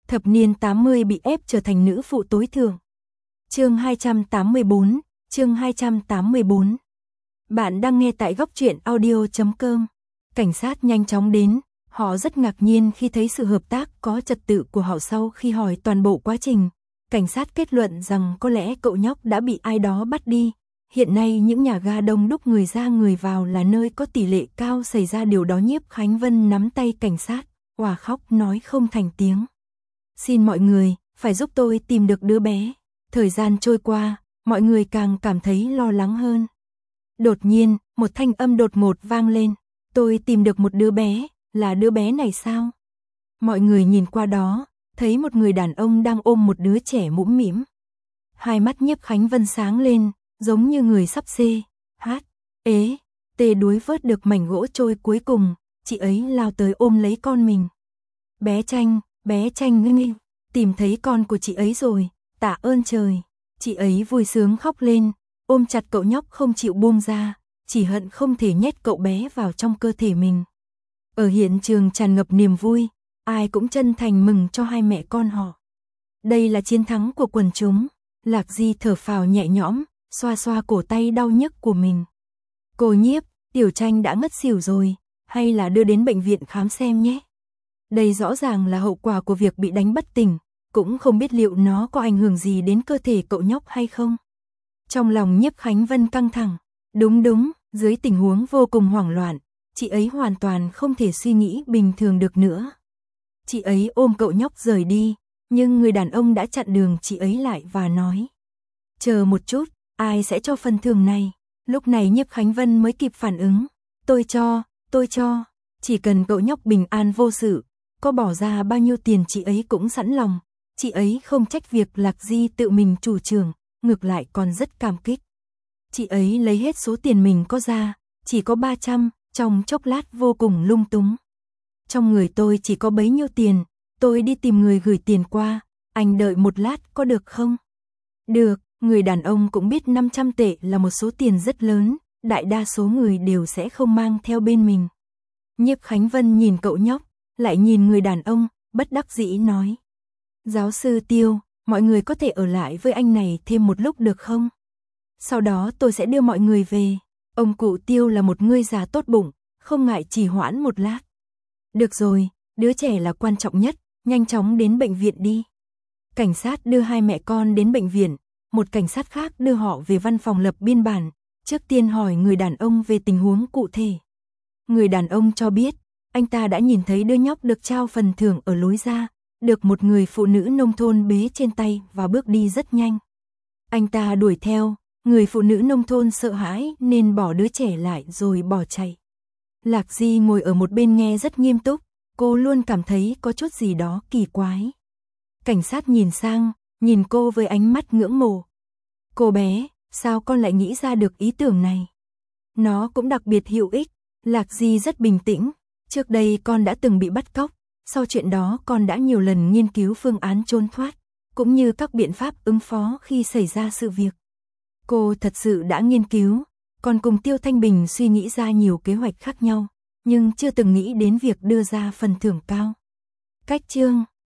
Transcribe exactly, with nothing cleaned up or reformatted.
Thập niên tám mươi bị ép trở thành nữ phụ tối thượng. Chương hai trăm tám mươi bốn, chương hai trăm tám mươi bốn. Bạn đang nghe tại góc truyện audio chấm com. Cảnh sát nhanh chóng đến, họ rất ngạc nhiên khi thấy sự hợp tác có trật tự của họ. Sau khi hỏi toàn bộ quá trình, cảnh sát kết luận rằng có lẽ cậu nhóc đã bị ai đó bắt đi. Hiện nay những nhà ga đông đúc người ra người vào là nơi có tỷ lệ cao xảy ra điều đó. Nhiếp Khánh Vân nắm tay cảnh sát, òa khóc nói không thành tiếng. Xin mọi người, phải giúp tôi tìm được đứa bé. Thời gian trôi qua, mọi người càng cảm thấy lo lắng hơn. Đột nhiên, một thanh âm đột ngột vang lên. Tôi tìm được một đứa bé, là đứa bé này sao? Mọi người nhìn qua đó, thấy một người đàn ông đang ôm một đứa trẻ mũm mĩm. Hai mắt Nhiếp Khánh Vân sáng lên, giống như người sắp xê, hát, ế, tê đuối vớt được mảnh gỗ trôi cuối cùng, chị ấy lao tới ôm lấy con mình. Bé Tranh, bé Tranh ngưng nghinh, tìm thấy con của chị ấy rồi, tạ ơn trời. Chị ấy vui sướng khóc lên, ôm chặt cậu nhóc không chịu buông ra, chỉ hận không thể nhét cậu bé vào trong cơ thể mình. Ở hiện trường tràn ngập niềm vui, ai cũng chân thành mừng cho hai mẹ con họ. Đây là chiến thắng của quần chúng. Lạc Di thở phào nhẹ nhõm, xoa xoa cổ tay đau nhức của mình. Cô Nhiếp, Tiểu Tranh đã ngất xỉu rồi, hay là đưa đến bệnh viện khám xem nhé. Đây rõ ràng là hậu quả của việc bị đánh bất tỉnh, cũng không biết liệu nó có ảnh hưởng gì đến cơ thể cậu nhóc hay không. Trong lòng Nhiếp Khánh Vân căng thẳng, đúng đúng, dưới tình huống vô cùng hoảng loạn, chị ấy hoàn toàn không thể suy nghĩ bình thường được nữa. Chị ấy ôm cậu nhóc rời đi, nhưng người đàn ông đã chặn đường chị ấy lại và nói: chờ một chút, ai sẽ cho phần thưởng này? Lúc này Nhiếp Khánh Vân mới kịp phản ứng, tôi cho, tôi cho, chỉ cần cậu nhóc bình an vô sự, có bỏ ra bao nhiêu tiền chị ấy cũng sẵn lòng. Chị ấy không trách việc Lạc Di tự mình chủ trương, ngược lại còn rất cảm kích. Chị ấy lấy hết số tiền mình có ra, chỉ có ba trăm, trong chốc lát vô cùng lung túng. Trong người tôi chỉ có bấy nhiêu tiền, tôi đi tìm người gửi tiền qua, anh đợi một lát có được không? Được, người đàn ông cũng biết năm trăm tệ là một số tiền rất lớn, đại đa số người đều sẽ không mang theo bên mình. Nhiếp Khánh Vân nhìn cậu nhóc, lại nhìn người đàn ông, bất đắc dĩ nói: giáo sư Tiêu, mọi người có thể ở lại với anh này thêm một lúc được không? Sau đó tôi sẽ đưa mọi người về. Ông cụ Tiêu là một người già tốt bụng, không ngại trì hoãn một lát. Được rồi, đứa trẻ là quan trọng nhất, nhanh chóng đến bệnh viện đi. Cảnh sát đưa hai mẹ con đến bệnh viện, một cảnh sát khác đưa họ về văn phòng lập biên bản, trước tiên hỏi người đàn ông về tình huống cụ thể. Người đàn ông cho biết, anh ta đã nhìn thấy đứa nhóc được trao phần thưởng ở lối ra, được một người phụ nữ nông thôn bế trên tay và bước đi rất nhanh. Anh ta đuổi theo, người phụ nữ nông thôn sợ hãi nên bỏ đứa trẻ lại rồi bỏ chạy. Lạc Di ngồi ở một bên nghe rất nghiêm túc, cô luôn cảm thấy có chút gì đó kỳ quái. Cảnh sát nhìn sang, nhìn cô với ánh mắt ngưỡng mộ. Cô bé, sao con lại nghĩ ra được ý tưởng này? Nó cũng đặc biệt hữu ích. Lạc Di rất bình tĩnh, trước đây con đã từng bị bắt cóc, sau chuyện đó con đã nhiều lần nghiên cứu phương án trốn thoát, cũng như các biện pháp ứng phó khi xảy ra sự việc. Cô thật sự đã nghiên cứu, còn cùng Tiêu Thanh Bình suy nghĩ ra nhiều kế hoạch khác nhau, nhưng chưa từng nghĩ đến việc đưa ra phần thưởng cao. Cách chương